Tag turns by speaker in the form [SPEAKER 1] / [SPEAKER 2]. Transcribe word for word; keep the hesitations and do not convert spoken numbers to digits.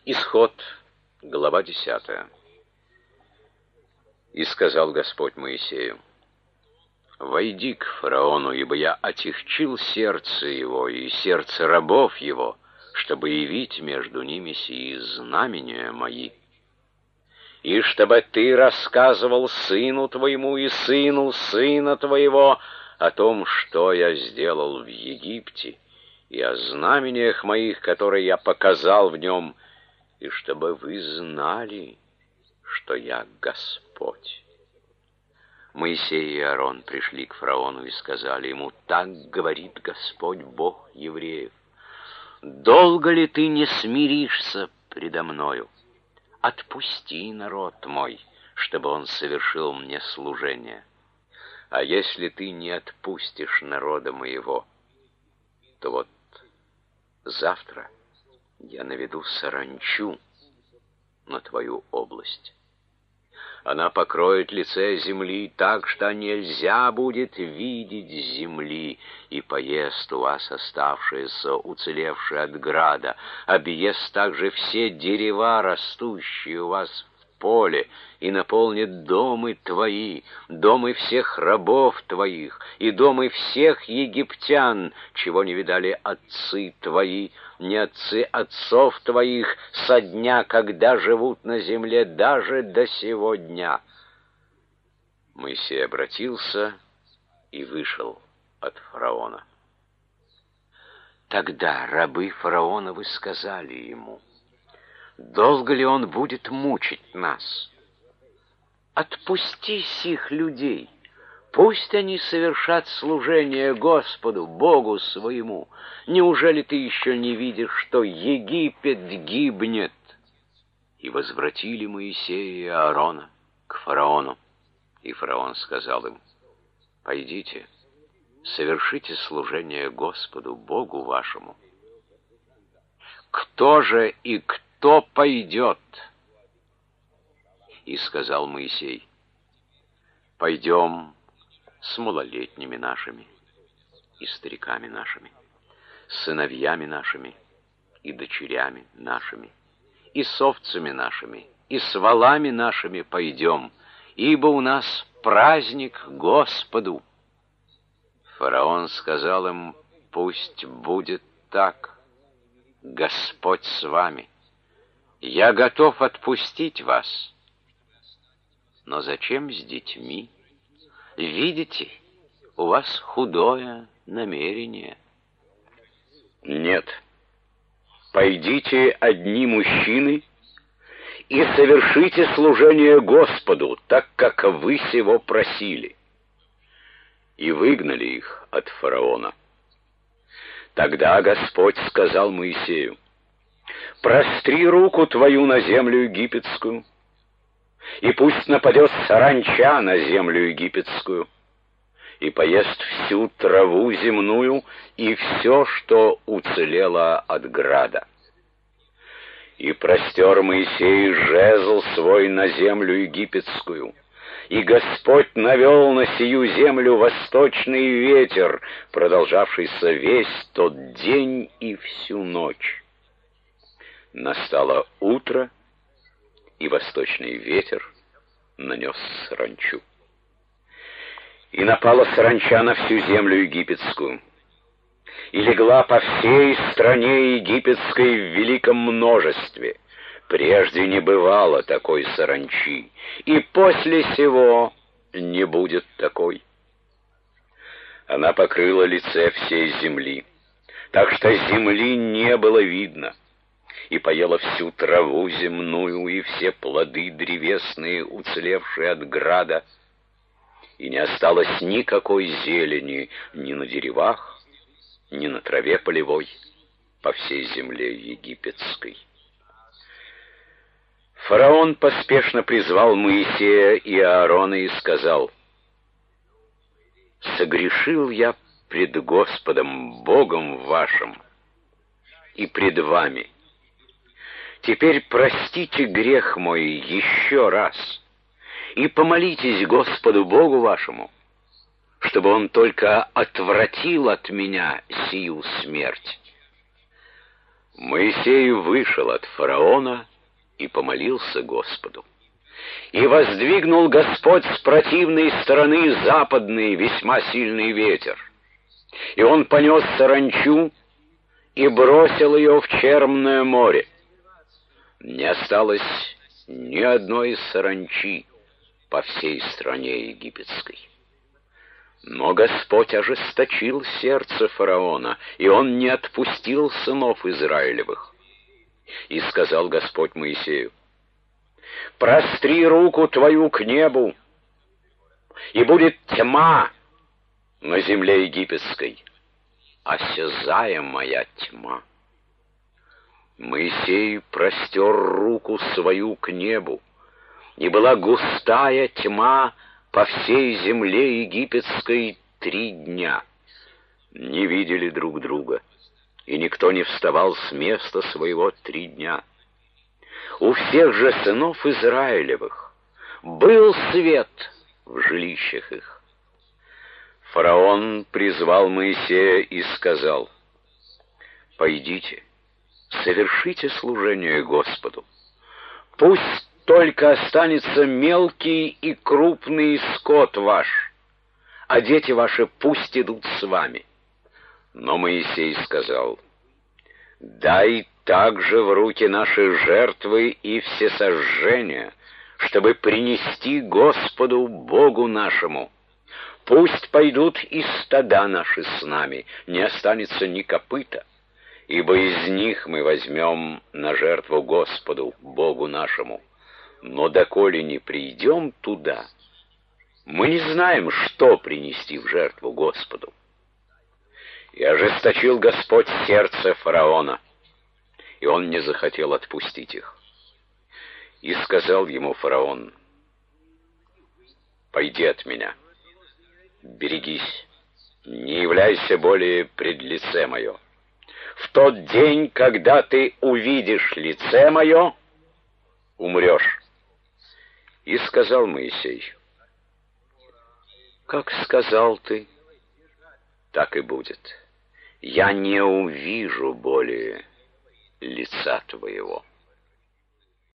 [SPEAKER 1] Исход, глава десятая. И сказал Господь Моисею: «Войди к фараону, ибо я отягчил сердце его и сердце рабов его, чтобы явить между ними сии знамения мои. И чтобы ты рассказывал сыну твоему и сыну сына твоего о том, что я сделал в Египте, и о знамениях моих, которые я показал в нем, и чтобы вы знали, что я Господь». Моисей и Аарон пришли к фараону и сказали ему: «Так говорит Господь, Бог евреев: долго ли ты не смиришься предо мною? Отпусти народ мой, чтобы он совершил мне служение. А если ты не отпустишь народа моего, то вот завтра я наведу саранчу на твою область. Она покроет лице земли так, что нельзя будет видеть земли, и поест у вас оставшееся, уцелевшее от града, объест также все дерева, растущие у вас в поле, и наполнит домы твои, домы всех рабов твоих, и домы всех египтян, чего не видали отцы твои, не отцы отцов твоих, со дня, когда живут на земле, даже до сего дня». Моисей обратился и вышел от фараона. Тогда рабы фараоновы сказали ему: «Долго ли он будет мучить нас? Отпусти сих людей, пусть они совершат служение Господу, Богу своему. Неужели ты еще не видишь, что Египет гибнет?» И возвратили Моисея и Аарона к фараону. И фараон сказал им: «Пойдите, совершите служение Господу, Богу вашему». «Кто же и кто пойдет?» И сказал Моисей: «Пойдем с малолетними нашими и стариками нашими, с сыновьями нашими и дочерями нашими, и с овцами нашими, и с волами нашими пойдем, ибо у нас праздник Господу». Фараон сказал им: «Пусть будет так. Господь с вами. Я готов отпустить вас. Но зачем с детьми? Видите, у вас худое намерение». «Нет, пойдите одни мужчины и совершите служение Господу, так как вы сего просили». И выгнали их от фараона. Тогда Господь сказал Моисею: «Простри руку твою на землю египетскую, и пусть нападет саранча на землю египетскую, и поест всю траву земную и все, что уцелело от града». И простер Моисей жезл свой на землю египетскую, и Господь навел на сию землю восточный ветер, продолжавшийся весь тот день и всю ночь. Настало утро, и восточный ветер нанес саранчу. И напала саранча на всю землю египетскую, и легла по всей стране египетской в великом множестве. Прежде не бывало такой саранчи, и после сего не будет такой. Она покрыла лице всей земли, так что земли не было видно, и поела всю траву земную и все плоды древесные, уцелевшие от града, и не осталось никакой зелени ни на деревах, ни на траве полевой по всей земле египетской. Фараон поспешно призвал Моисея и Аарона и сказал: «Согрешил я пред Господом Богом вашим и пред вами. Теперь простите грех мой еще раз и помолитесь Господу Богу вашему, чтобы Он только отвратил от меня сию смерть». Моисей вышел от фараона и помолился Господу. И воздвигнул Господь с противной стороны западный весьма сильный ветер. И он понес саранчу и бросил ее в Черное море. Не осталось ни одной саранчи по всей стране египетской. Но Господь ожесточил сердце фараона, и он не отпустил сынов Израилевых. И сказал Господь Моисею: «Простри руку твою к небу, и будет тьма на земле египетской, осязаемая тьма». Моисей простер руку свою к небу, и была густая тьма по всей земле египетской три дня. Не видели друг друга, и никто не вставал с места своего три дня. У всех же сынов Израилевых был свет в жилищах их. Фараон призвал Моисея и сказал: «Пойдите, совершите служение Господу. Пусть только останется мелкий и крупный скот ваш, а дети ваши пусть идут с вами». Но Моисей сказал: «Дай также в руки наши жертвы и всесожжения, чтобы принести Господу Богу нашему. Пусть пойдут и стада наши с нами, не останется ни копыта, ибо из них мы возьмем на жертву Господу Богу нашему. Но доколе не придем туда, мы не знаем, что принести в жертву Господу». И ожесточил Господь сердце фараона, и он не захотел отпустить их. И сказал ему фараон: «Пойди от меня, берегись, не являйся более пред лице мое. В тот день, когда ты увидишь лице мое, умрешь». И сказал Моисей: «Как сказал ты, так и будет. Я не увижу более лица твоего».